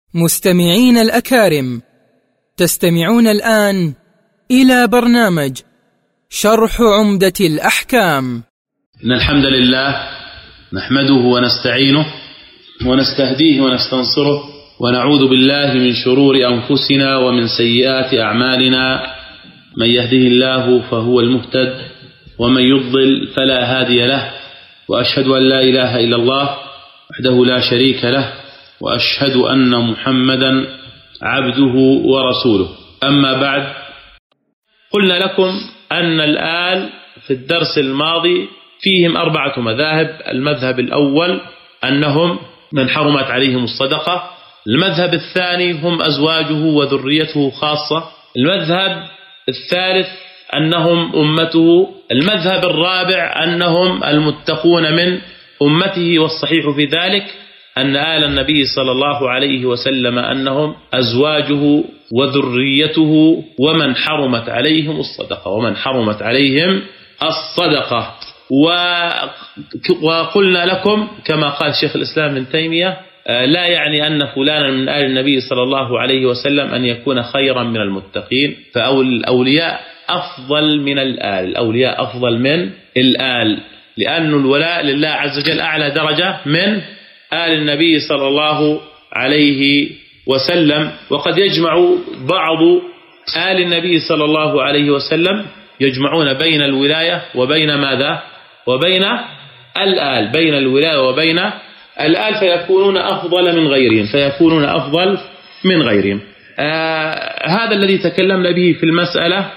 مستمعين الأكارم، تستمعون الآن إلى برنامج شرح عمدة الأحكام. إن الحمد لله نحمده ونستعينه ونستهديه ونستنصره ونعوذ بالله من شرور أنفسنا ومن سيئات أعمالنا. من يهده الله فهو المهتد ومن يضلل فلا هادي له، وأشهد أن لا إله إلا الله وحده لا شريك له، وأشهد أن محمدا عبده ورسوله. أما بعد، قلنا لكم أن الآل في الدرس الماضي فيهم 4 مذاهب. المذهب الأول أنهم من حرمت عليهم الصدقة. المذهب الثاني هم أزواجه وذريته خاصة. المذهب الثالث أنهم أمته. المذهب الرابع أنهم المتقون من أمته، والصحيح في ذلك أن آل النبي صلى الله عليه وسلم أنهم أزواجه وذريته ومن حرمت عليهم الصدقة وقلنا لكم كما قال شيخ الإسلام ابن تيمية: لا يعني أن فلانا من آل النبي صلى الله عليه وسلم أن يكون خيرا من المتقين، فالأولياء أفضل من الآل، لأن الولاء لله عز وجل أعلى درجة من آل النبي صلى الله عليه وسلم. وقد يجمع بعض آل النبي صلى الله عليه وسلم يجمعون بين الولاية وبين ماذا؟ وبين الآل، بين الولاية وبين الآل، فيكونون أفضل من غيرهم. هذا الذي تكلمنا به في المسألة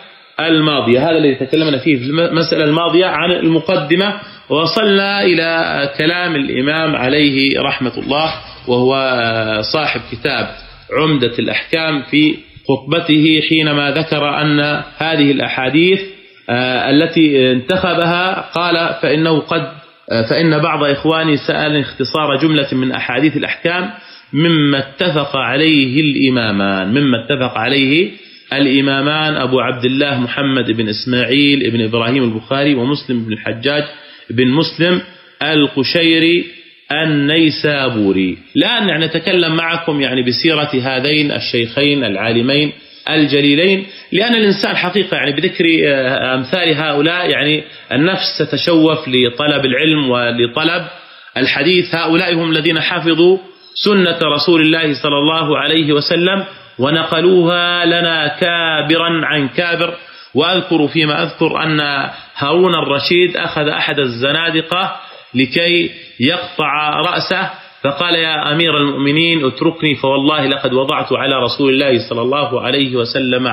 الماضية، عن المقدمة، ووصلنا إلى كلام الإمام عليه رحمة الله، وهو صاحب كتاب عمدة الأحكام، في خطبته حينما ذكر أن هذه الأحاديث التي انتخبها قال: فإن بعض إخواني سأل اختصار جملة من أحاديث الأحكام مما اتفق عليه الإمامان أبو عبد الله محمد بن إسماعيل بن إبراهيم البخاري، ومسلم بن الحجاج بن مسلم القشيري النيسابوري. الآن نتكلم معكم بسيرة هذين الشيخين العالمين الجليلين، لأن الإنسان حقيقة بذكر أمثال هؤلاء النفس تتشوف لطلب العلم ولطلب الحديث. هؤلاء هم الذين حفظوا سنة رسول الله صلى الله عليه وسلم ونقلوها لنا كابرا عن كابر. وأذكر فيما أذكر أن هارون الرشيد أخذ أحد الزنادقة لكي يقطع رأسه، فقال: يا أمير المؤمنين اتركني، فوالله لقد وضعت على رسول الله صلى الله عليه وسلم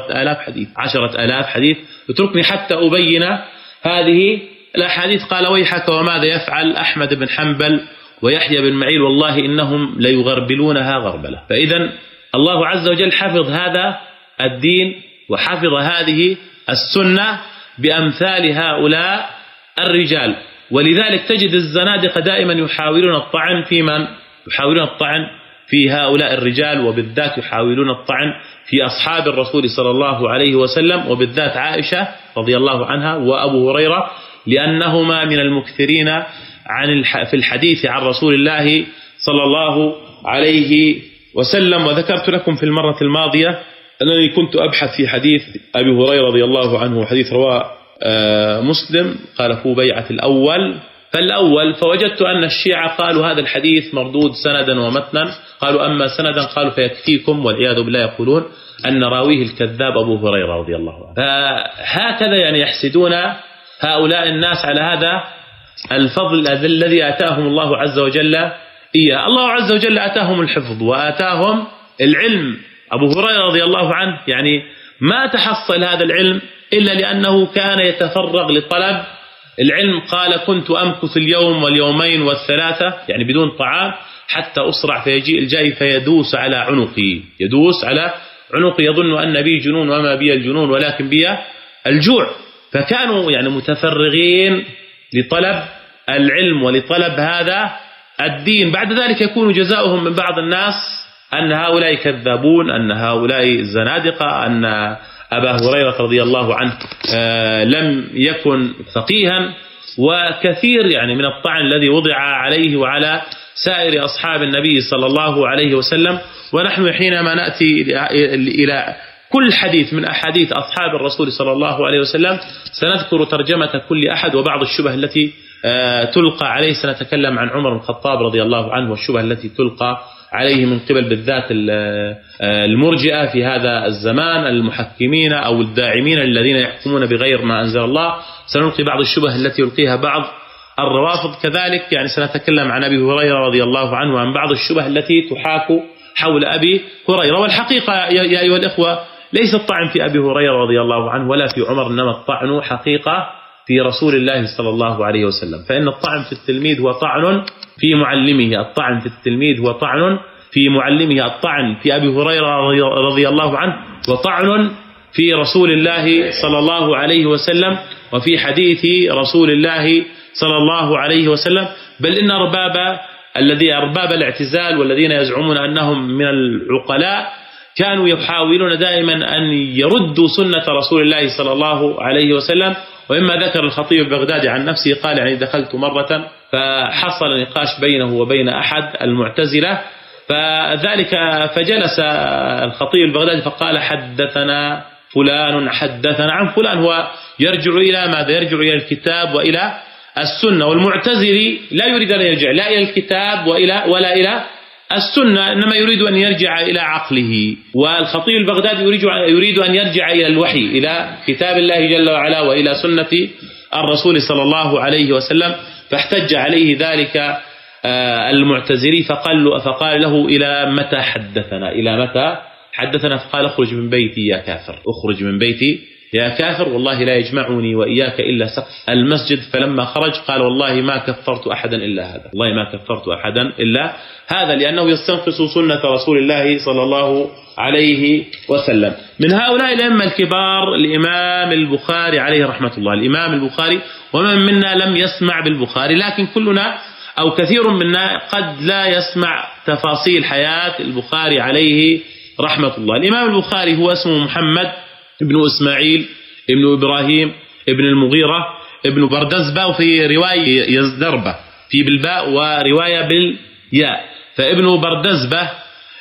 10,000 حديث، اتركني حتى أبين هذه الأحاديث. قال: ويحك، وماذا يفعل أحمد بن حنبل ويحيى بن معين؟ والله إنهم ليغربلونها غربلة. فإذا الله عز وجل حفظ هذا الدين وحفظ هذه السنة بأمثال هؤلاء الرجال. ولذلك تجد الزنادقة دائما يحاولون الطعن في من؟ يحاولون الطعن في هؤلاء الرجال، وبالذات يحاولون الطعن في أصحاب الرسول صلى الله عليه وسلم، وبالذات عائشة رضي الله عنها وأبو هريرة، لأنهما من المكثرين في الحديث عن رسول الله صلى الله عليه وسلم. وذكرت لكم في المرة الماضية أنني كنت أبحث في حديث أبي هريرة رضي الله عنه، حديث رواه مسلم، قال: في بيعة الأول فوجدت أن الشيعة قالوا هذا الحديث مردود سندا ومتنا. قالوا: أما سندا قالوا فيكفيكم، والعياذ بالله يقولون أن راويه الكذاب أبو هريرة رضي الله عنه. فهكذا يحسدون هؤلاء الناس على هذا الفضل الذي آتاهم الله عز وجل إياه. الله عز وجل آتاهم الحفظ وآتاهم العلم. أبو هريرة رضي الله عنه ما تحصل هذا العلم إلا لأنه كان يتفرغ لطلب العلم. قال: كنت أمكث اليوم واليومين والثلاثة بدون طعام حتى أسرع، فيجيء الجائي فيدوس على عنقي، يظن أن بي جنون، وما بي الجنون ولكن بي الجوع. فكانوا متفرغين لطلب العلم ولطلب هذا الدين. بعد ذلك يكون جزاؤهم من بعض الناس أن هؤلاء كذابون، أن هؤلاء زنادقة، أن أبا هريرة رضي الله عنه لم يكن فقيها، وكثير من الطعن الذي وضع عليه وعلى سائر أصحاب النبي صلى الله عليه وسلم. ونحن حينما نأتي إلى كل حديث من أحاديث أصحاب الرسول صلى الله عليه وسلم سنذكر ترجمة كل أحد وبعض الشبه التي تلقى عليه. سنتكلم عن عمر بن الخطاب رضي الله عنه والشبه التي تلقى عليه من قبل بالذات المرجئة في هذا الزمان، المحكمين أو الداعمين الذين يحكمون بغير ما أنزل الله. سنلقي بعض الشبه التي يلقيها بعض الروافض. كذلك يعني سنتكلم عن أبي هريرة رضي الله عنه وعن بعض الشبه التي تحاك حول أبي هريرة. والحقيقة يا أيها الإخوة ليس الطعن في أبي هريرة رضي الله عنه ولا في عمر، إنما الطعن حقيقة في رسول الله صلى الله عليه وسلم. فإن الطعن في التلميذ هو طعن في معلمه، الطعن في التلميذ هو طعن في معلمه، الطعن في أبي هريرة رضي الله عنه وطعن في رسول الله صلى الله عليه وسلم وفي حديث رسول الله صلى الله عليه وسلم. بل إن أرباب الاعتزال والذين يزعمون أنهم من العقلاء كانوا يحاولون دائما أن يردوا سنة رسول الله صلى الله عليه وسلم. وإما ذكر الخطيب البغدادي عن نفسه قال يعني دخلت مرة فحصل نقاش بينه وبين أحد المعتزلة فجلس الخطيب البغدادي فقال حدثنا فلان حدثنا عن فلان. هو يرجع إلى ماذا؟ يرجع إلى الكتاب وإلى السنة. والمعتزلي لا يريد أن يرجع لا إلى الكتاب ولا إلى السنة، إنما يريد أن يرجع إلى عقله. والخطيب البغدادي يريد أن يرجع إلى الوحي، إلى كتاب الله جل وعلا وإلى سنة الرسول صلى الله عليه وسلم. فاحتج عليه ذلك المعتزلي فقال له إلى متى حدثنا؟ إلى متى حدثنا؟ فقال اخرج من بيتي يا كافر، اخرج من بيتي يا كافر، والله لا يجمعني وإياك إلا سقف المسجد. فلما خرج قال والله ما كفرت أحدا إلا هذا، والله ما كفرت أحدا إلا هذا، لأنه يستنقص سنة رسول الله صلى الله عليه وسلم. من هؤلاء الأئمة الكبار الإمام البخاري عليه رحمة الله. الإمام البخاري ومن منا لم يسمع بالبخاري، لكن كلنا أو كثير منا قد لا يسمع تفاصيل حياة البخاري عليه رحمة الله. الإمام البخاري هو اسمه محمد ابن إسماعيل ابن إبراهيم ابن المغيرة ابن بردزبة، وفي رواية يزدربة في بالباء ورواية بالياء. فابن بردزبة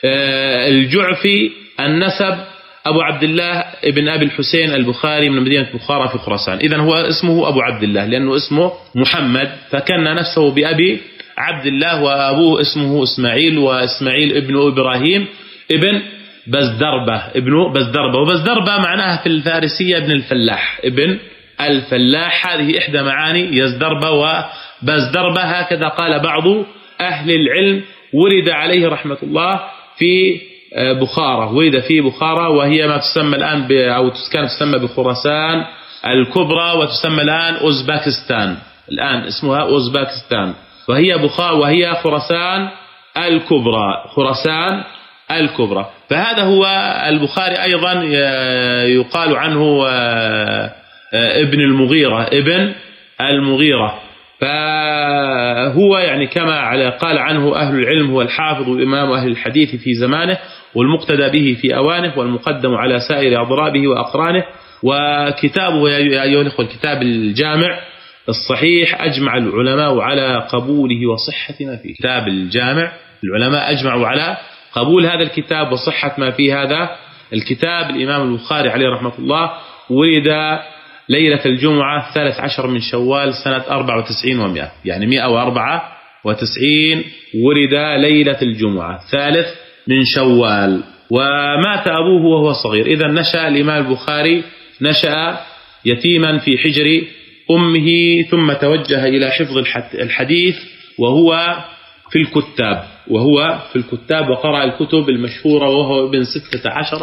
الجعفي النسب أبو عبد الله ابن أبي الحسين البخاري من مدينة بخارى في خراسان. إذن هو اسمه أبو عبد الله لأنه اسمه محمد، فكان نفسه بأبي عبد الله، وأبوه اسمه إسماعيل، وإسماعيل ابن إبراهيم ابن بزدربة ابن بزدربة. وبزدربة معناها في الفارسية ابن الفلاح، ابن الفلاح. هذه إحدى معاني يزدربة وبزدربة. هكذا قال بعض أهل العلم. ولد عليه رحمة الله في بخارى، ولد في بخارى، وهي ما تسمى الآن أو كانت تسمى بخراسان الكبرى، وتسمى الآن أوزباكستان، الآن اسمها أوزباكستان، وهي خراسان الكبرى، خراسان الكبرى. فهذا هو البخاري. أيضا يقال عنه ابن المغيرة، ابن المغيرة. فهو يعني كما قال عنه أهل العلم هو الحافظ وإمام أهل الحديث في زمانه، والمقتدى به في أوانه، والمقدم على سائر أضرابه وأقرانه. وكتابه يا أيها الأخوة الكتاب الجامع الصحيح أجمع العلماء على قبوله وصحة ما فيه. كتاب الجامع العلماء أجمعوا على قبول هذا الكتاب وصحة ما في هذا الكتاب. الإمام البخاري عليه رحمة الله ولد ليلة الجمعة 13 من شوال سنة 94 و100، يعني 194 ولد ليلة الجمعة 3 من شوال. ومات أبوه وهو صغير. إذا نشأ الإمام البخاري نشأ يتيما في حجر أمه، ثم توجه إلى حفظ الحديث وهو في الكتاب وقرأ الكتب المشهورة وهو ابن 16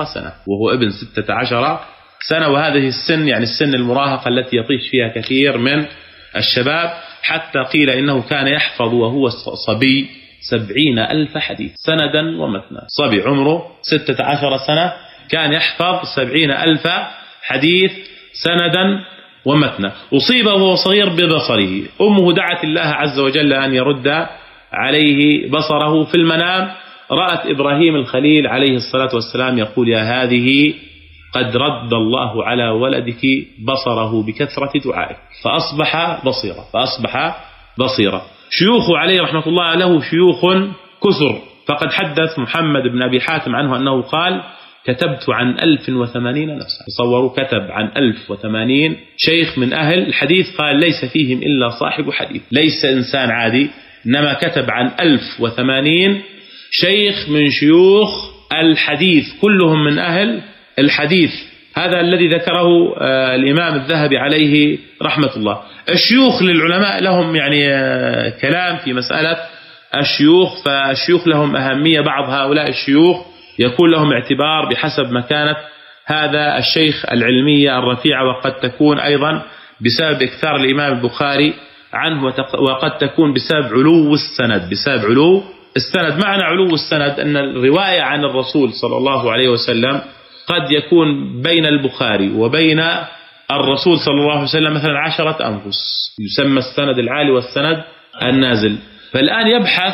سنة. وهذه السن يعني السن المراهقة التي يطيش فيها كثير من الشباب، حتى قيل إنه كان يحفظ وهو صبي 70,000 حديث سندا ومتنا. صبي عمره 16 سنة كان يحفظ 70,000 حديث سندا ومتنا. أصيب وهو صغير ببصره. أمه دعت الله عز وجل أن يرد عليه بصره. في المنام رأت إبراهيم الخليل عليه الصلاة والسلام يقول يا هذه قد رد الله على ولدك بصره بكثرة دعائك، فأصبح بصيرا. شيوخه عليه رحمة الله له شيوخ كثر، فقد حدث محمد بن أبي حاتم عنه أنه قال: كتبت عن 1080 نفسا. تصوروا، كتب عن 1080 شيخ من أهل الحديث، قال: ليس فيهم إلا صاحب حديث، ليس إنسان عادي، إنما كتب عن 1080 شيخ من شيوخ الحديث، كلهم من أهل الحديث. هذا الذي ذكره الإمام الذهبي عليه رحمة الله. الشيوخ للعلماء لهم يعني كلام في مسألة الشيوخ، فالشيوخ لهم أهمية. بعض هؤلاء الشيوخ يكون لهم اعتبار بحسب مكانة هذا الشيخ العلمية الرفيعة، وقد تكون أيضا بسبب إكثار الإمام البخاري عنه، وقد تكون بسبب علو السند. بسبب علو السند، معنى علو السند أن الرواية عن الرسول صلى الله عليه وسلم قد يكون بين البخاري وبين الرسول صلى الله عليه وسلم مثلا 10 أنفس، يسمى السند العالي والسند النازل. فالآن يبحث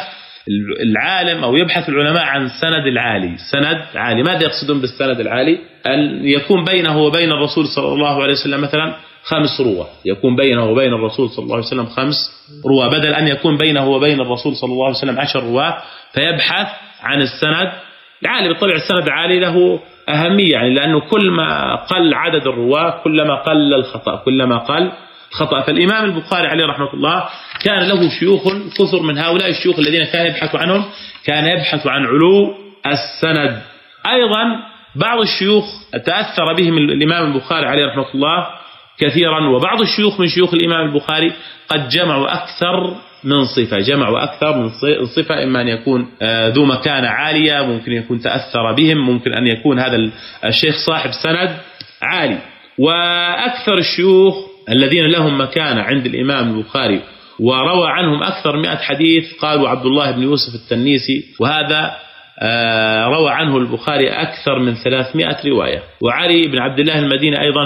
العالم أو يبحث العلماء عن سند العالي، سند عالي. ماذا يقصدون بالسند العالي؟ أن يكون بينه وبين الرسول صلى الله عليه وسلم مثلا 5 رواه، يكون بينه وبين الرسول صلى الله عليه وسلم 5 رواه، بدل أن يكون بينه وبين الرسول صلى الله عليه وسلم 10 رواه، فيبحث عن السند العالي. بالطبع السند العالي له أهمية، يعني لأنه كل ما قل عدد الرواه كلما قل الخطأ، كلما قل خطأ. فالإمام البخاري عليه رحمة الله كان له شيوخ كثر، من هؤلاء الشيوخ الذين كان يبحث عنهم كان يبحث عن علو السند. أيضا بعض الشيوخ تأثر بهم الإمام البخاري عليه رحمة الله كثيرا، وبعض الشيوخ من شيوخ الإمام البخاري قد جمعوا أكثر من صفة، جمعوا أكثر من صفة، إما أن يكون ذو مكانة عالية، ممكن يكون تأثر بهم، ممكن أن يكون هذا الشيخ صاحب سند عالي. وأكثر الشيوخ الذين لهم مكانة عند الإمام البخاري وروى عنهم أكثر 100 حديث قالوا عبد الله بن يوسف التنيسي، وهذا روى عنه البخاري أكثر من 300 رواية. وعلي بن عبد الله المديني أيضا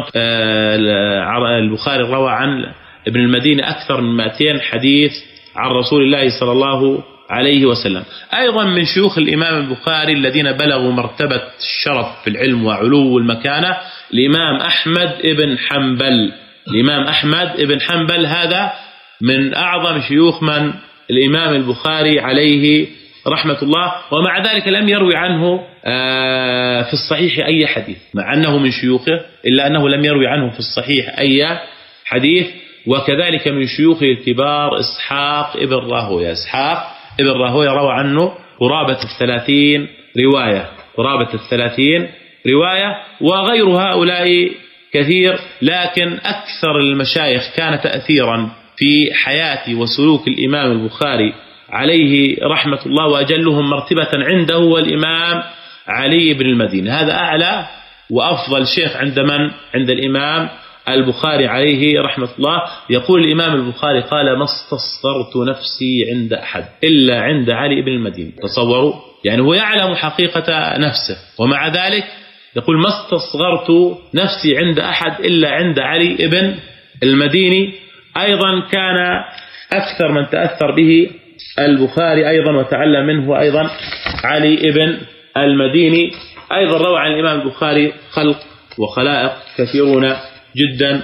البخاري روى عن ابن المديني أكثر من 200 حديث عن رسول الله صلى الله عليه وسلم. أيضا من شيوخ الإمام البخاري الذين بلغوا مرتبة الشرف في العلم وعلو المكانة الإمام أحمد بن حنبل. الإمام أحمد بن حنبل هذا من أعظم شيوخ من الإمام البخاري عليه رحمة الله، ومع ذلك لم يروي عنه في الصحيح أي حديث، مع أنه من شيوخه إلا أنه لم يروي عنه في الصحيح أي حديث. وكذلك من شيوخ الكبار إسحاق ابن راهويه. إسحاق ابن راهويه روى عنه قرابة 30 رواية، قرابة 30 رواية، وغير هؤلاء كثير. لكن أكثر المشايخ كان تأثيرا في حياة وسلوك الإمام البخاري عليه رحمة الله وأجلهم مرتبة عنده هو الإمام علي بن المديني. هذا أعلى وأفضل شيخ عند من؟ عند الإمام البخاري عليه رحمة الله. يقول الإمام البخاري قال: ما استصغرت نفسي عند أحد إلا عند علي بن المديني. تصوروا، يعني هو يعلم حقيقة نفسه، ومع ذلك يقول: ما استصغرت نفسي عند أحد إلا عند علي بن المديني. أيضا كان أكثر من تأثر به البخاري أيضا وتعلم منه أيضا علي بن المديني. أيضا روى عن الإمام البخاري خلق وخلائق كثيرون جدا.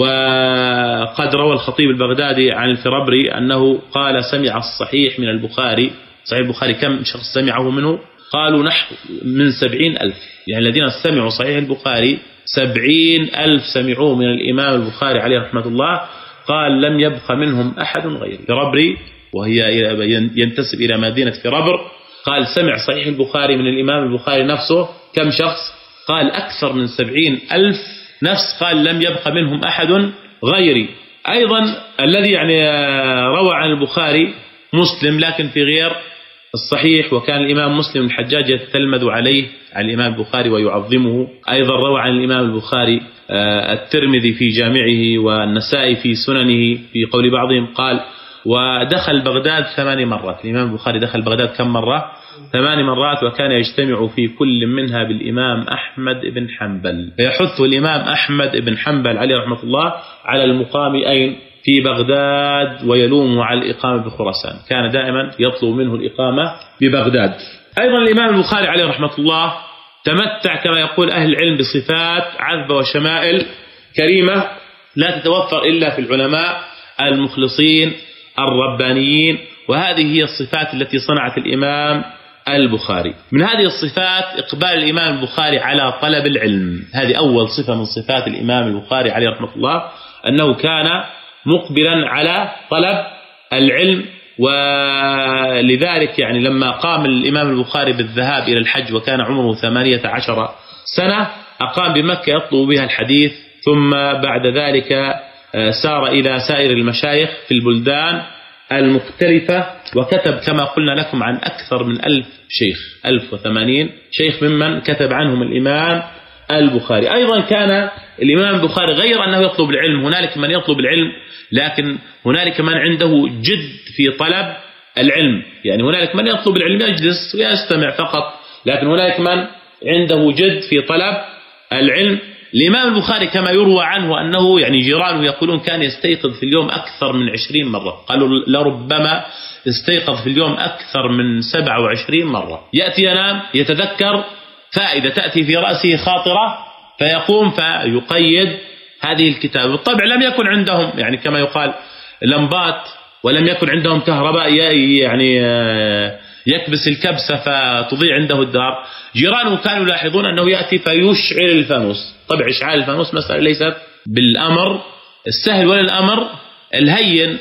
وقد روى الخطيب البغدادي عن الفربري أنه قال: سمع الصحيح من البخاري. صحيح البخاري كم شخص سمعه منه؟ قالوا نحو من 70,000، يعني الذين سمعوا صحيح البخاري 70,000 سمعوه من الإمام البخاري عليه رحمة الله. قال: لم يبق منهم أحد غيري. فربري وهي ينتسب إلى مدينة فربر، قال: سمع صحيح البخاري من الإمام البخاري نفسه كم شخص؟ قال: أكثر من 70,000 نفس، قال: لم يبق منهم أحد غيري. أيضا الذي يعني روى عن البخاري مسلم لكن في غير الصحيح، وكان الإمام مسلم الحجاج يتلمذ عليه على الإمام البخاري ويعظمه. أيضا روى عن الإمام البخاري الترمذي في جامعه والنسائي في سننه، في قول بعضهم قال: ودخل بغداد 8 مرات. الإمام البخاري دخل بغداد كم مرة؟ 8 مرات، وكان يجتمع في كل منها بالإمام أحمد بن حنبل. فيحث الإمام أحمد بن حنبل عليه رحمة الله على المقام أين؟ في بغداد، ويلومه على الإقامة بخراسان. كان دائما يطلب منه الإقامة ببغداد. أيضا الإمام البخاري عليه رحمة الله تمتع كما يقول أهل العلم بصفات عذبة وشمائل كريمة لا تتوفر إلا في العلماء المخلصين الربانيين. وهذه هي الصفات التي صنعت الإمام البخاري. من هذه الصفات إقبال الإمام البخاري على طلب العلم. هذه أول صفة من صفات الإمام البخاري عليه رحمة الله، أنه كان مقبلا على طلب العلم. ولذلك يعني لما قام الإمام البخاري بالذهاب إلى الحج وكان عمره 18 سنة، أقام بمكة يطلب بها الحديث، ثم بعد ذلك سار إلى سائر المشايخ في البلدان المختلفة، وكتب كما قلنا لكم عن أكثر من 1000 شيخ، 1080 شيخ ممن كتب عنهم الإمام البخاري. أيضا كان الإمام البخاري غير أنه يطلب العلم، هنالك من يطلب العلم لكن هنالك من عنده جد في طلب العلم. يعني هنالك من يطلب العلم يجلس ويستمع فقط، لكن هنالك من عنده جد في طلب العلم. الإمام البخاري كما يروى عنه أنه يعني جيرانه يقولون كان يستيقظ في اليوم أكثر من 20 مرة، قالوا لربما يستيقظ في اليوم أكثر من 27 مرة. يأتي ينام يتذكر فائدة تأتي في رأسه خاطرة فيقوم فيقيد هذه الكتاب. بالطبع لم يكن عندهم يعني كما يقال لمبات، ولم يكن عندهم كهرباء يعني يكبس الكبسة فتضيع عنده الدار. جيرانه كانوا يلاحظون أنه يأتي فيشعل الفانوس. طبعا إشعال الفانوس مسألة ليست بالأمر السهل ولا الأمر الهين.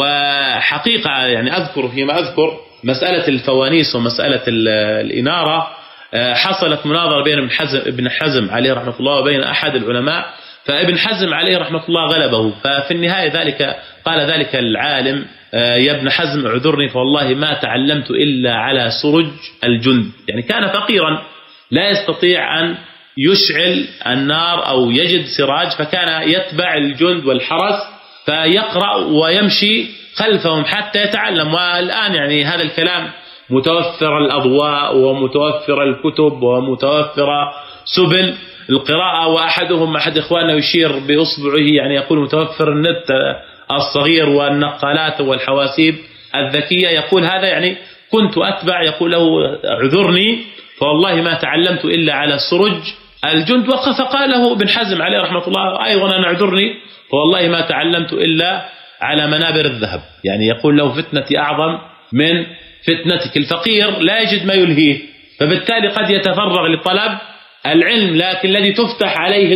وحقيقة يعني أذكر فيما أذكر مسألة الفوانيس ومسألة الإنارة، حصلت مناظرة بين ابن حزم عليه رحمة الله وبين أحد العلماء، فابن حزم عليه رحمة الله غلبه. ففي النهاية ذلك قال ذلك العالم: يا ابن حزم اعذرني فوالله ما تعلمت إلا على سرج الجند. يعني كان فقيرا لا يستطيع أن يشعل النار أو يجد سراج، فكان يتبع الجند والحرس فيقرأ ويمشي خلفهم حتى يتعلم. والآن يعني هذا الكلام متوفر الأضواء ومتوفر الكتب ومتوفر سبل القراءة، وأحدهم أحد إخواننا يشير بأصبعه يعني يقول متوفر النت الصغير والنقالات والحواسيب الذكية. يقول هذا يعني كنت أتبع، يقول له اعذرني فوالله ما تعلمت إلا على سرج الجند. فقال له ابن حزم عليه رحمة الله أيضا أنا اعذرني فوالله ما تعلمت إلا على منابر الذهب. يعني يقول له فتنتي أعظم من فتنتك. الفقير لا يجد ما يلهيه، فبالتالي قد يتفرغ لطلب العلم، لكن الذي تفتح عليه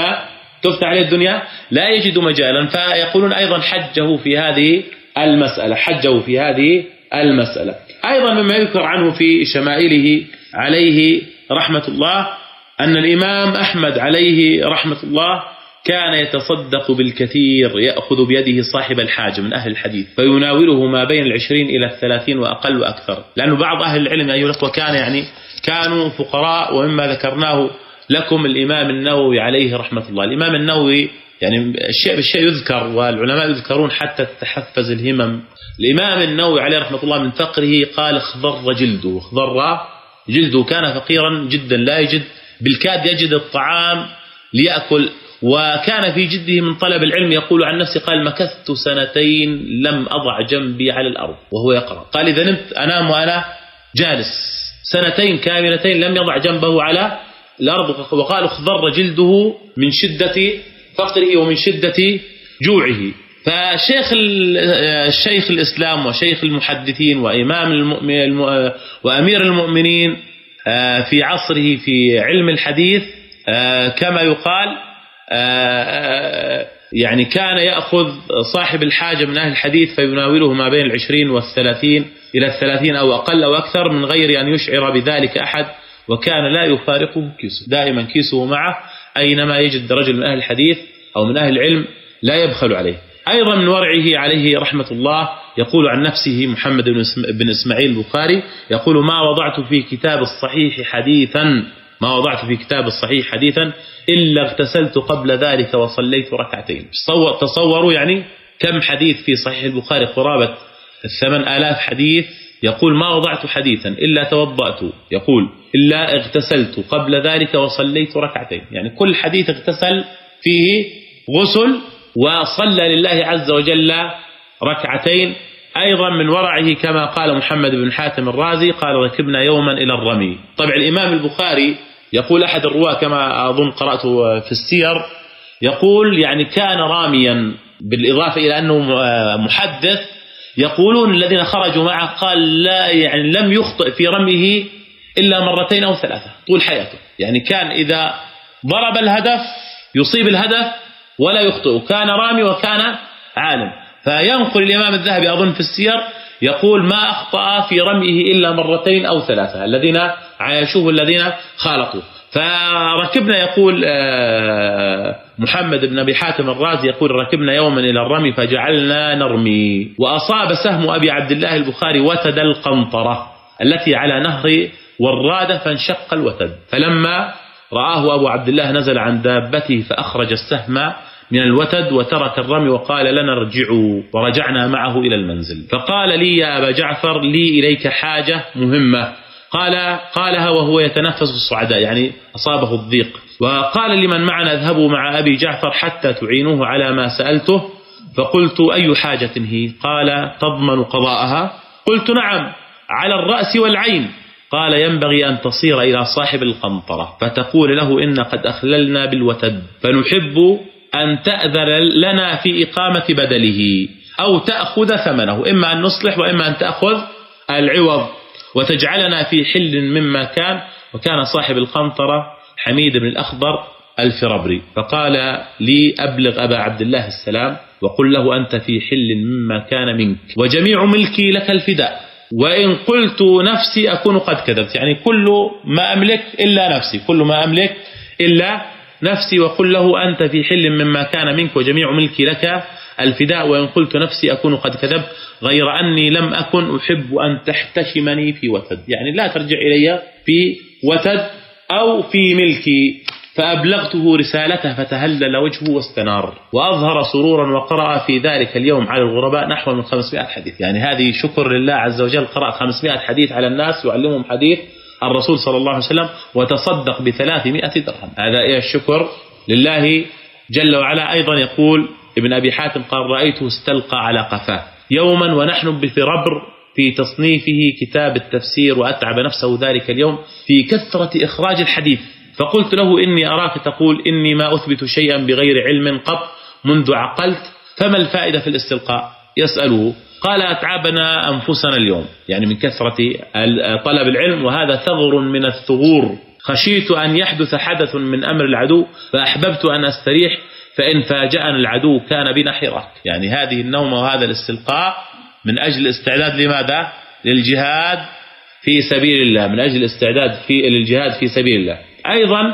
الدنيا لا يجد مجالا. فيقولون أيضا حجه في هذه المسألة. أيضا مما يذكر عنه في شمائله عليه رحمة الله أن الإمام أحمد عليه رحمة الله كان يتصدق بالكثير، يأخذ بيده صاحب الحاجة من أهل الحديث فيناوله ما بين 20 إلى 30 وأقل وأكثر. لأنه بعض أهل العلم أيها الأخوة كانوا فقراء. ومما ذكرناه لكم الإمام النووي عليه رحمة الله، الإمام النووي يعني الشيء بالشيء يذكر والعلماء يذكرون حتى تحفز الهمم. الإمام النووي عليه رحمة الله من فقره قال اخضر جلده، كان فقيرا جدا لا يجد بالكاد يجد الطعام ليأكل، وكان في جده من طلب العلم. يقول عن نفسه قال مكثت 2 سنين لم أضع جنبي على الأرض وهو يقرأ. قال إذا نمت أنام وأنا جالس 2 كاملتين لم يضع جنبه على الأرض. وقال اخضر جلده من شدة فقره ومن شدة جوعه. فشيخ الإسلام وشيخ المحدثين وأمير المؤمنين في عصره في علم الحديث كما يقال يعني كان يأخذ صاحب الحاجة من أهل الحديث فيناوله ما بين 20 والثلاثين إلى 30 أو أقل أو أكثر من غير أن يشعر بذلك أحد. وكان لا يفارقه كيسه، دائما كيسه معه أينما يجد رجل من أهل الحديث أو من أهل العلم لا يبخل عليه. أيضا من ورعه عليه رحمة الله يقول عن نفسه محمد بن إسماعيل البخاري يقول ما وضعت في كتاب الصحيح حديثا إلا اغتسلت قبل ذلك وصليت 2 ركعتين. تصوروا يعني كم حديث في صحيح البخاري، قرابة 8000 حديث. يقول ما وضعت حديثا إلا توضأت، يقول إلا اغتسلت قبل ذلك وصليت 2 ركعتين. يعني كل حديث اغتسل فيه غسل وصلى لله عز وجل 2 ركعتين. أيضا من ورعه كما قال محمد بن حاتم الرازي قال ركبنا يوما إلى الرمي. طبعا الإمام البخاري يقول أحد الرواة كما أظن قرأته في السير يقول يعني كان راميا، بالإضافة إلى أنه محدث يقولون الذين خرجوا معه قال لا يعني لم يخطئ في رميه إلا 2 أو 3 طول حياته، يعني كان إذا ضرب الهدف يصيب الهدف ولا يخطئ، كان رامي وكان عالم. فينقل الإمام الذهبي أظن في السير يقول ما أخطأ في رميه إلا 2 أو 3 الذين عايشوه الذين خالطوا. فركبنا يقول محمد بن أبي حاتم الرازي يقول ركبنا يوما إلى الرمي فجعلنا نرمي، وأصاب سهم أبي عبد الله البخاري وتد القنطرة التي على نهر ورادة فانشق الوتد، فلما رآه أبو عبد الله نزل عن دابته فأخرج السهم من الوتد وترك الرمي وقال لنا ارجعوا، ورجعنا معه إلى المنزل. فقال لي يا أبا جعفر لي إليك حاجة مهمة، قالها وهو يتنفس الصعداء، يعني أصابه الضيق. وقال لمن معنا اذهبوا مع أبي جعفر حتى تعينوه على ما سألته. فقلت أي حاجة هي؟ قال تضمن قضاءها؟ قلت نعم على الرأس والعين. قال ينبغي أن تصير إلى صاحب القنطرة فتقول له إن قد أخللنا بالوتد فنحب أن تأذن لنا في إقامة بدله أو تأخذ ثمنه، إما أن نصلح وإما أن تأخذ العوض وتجعلنا في حل مما كان. وكان صاحب القنطرة حميد بن الأخضر الفربري. فقال لي أبلغ أبا عبد الله السلام وقل له أنت في حل مما كان منك وجميع ملكي لك الفداء، وإن قلت نفسي أكون قد كذبت، يعني كل ما أملك إلا نفسي، كل ما أملك إلا نفسي، وقل له أنت في حل مما كان منك وجميع ملكي لك الفداء، وإن قلت نفسي أكون قد كذبت، غير أني لم أكن أحب أن تحتشمني في وتد، يعني لا ترجع إلي في وتد أو في ملكي. فأبلغته رسالته فتهلل وجهه واستنار وأظهر سرورا، وقرأ في ذلك اليوم على الغرباء نحو من 500 حديث، يعني هذه شكر لله عز وجل، قرأ 500 حديث على الناس يعلمهم حديث الرسول صلى الله عليه وسلم، وتصدق ب300 درهم. هذا إيه الشكر لله جل وعلا. أيضا يقول ابن أبي حاتم قال رأيته استلقى على قفاه يوما ونحن بفربر في تصنيفه كتاب التفسير، وأتعب نفسه ذلك اليوم في كثرة إخراج الحديث، فقلت له إني أراك تقول إني ما أثبت شيئا بغير علم قط منذ عقلت، فما الفائدة في الاستلقاء؟ يسأله. قال أتعبنا أنفسنا اليوم، يعني من كثرة طلب العلم، وهذا ثغر من الثغور، خشيت أن يحدث حدث من أمر العدو فأحببت أن أستريح، فإن فاجأنا العدو كان بنا حراك. يعني هذه النوم وهذا الاستلقاء من أجل الاستعداد لماذا؟ للجهاد في سبيل الله، من أجل الاستعداد للجهاد في سبيل الله. أيضا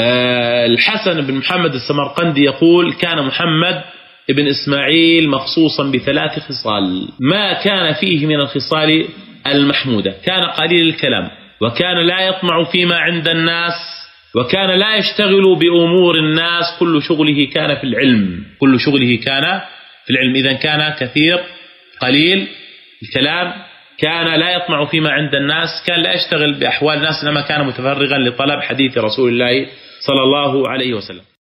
الحسن بن محمد السمرقندي يقول كان محمد ابن إسماعيل مخصوصا ب3 خصال ما كان فيه من الخصال المحمودة: كان قليل الكلام، وكان لا يطمع فيما عند الناس، وكان لا يشتغل بأمور الناس، كل شغله كان في العلم، كل شغله كان في العلم. إذن كان كثير قليل الكلام، كان لا يطمع فيما عند الناس، كان لا يشتغل بأحوال الناس، إنما كان متفرغا لطلب حديث رسول الله صلى الله عليه وسلم.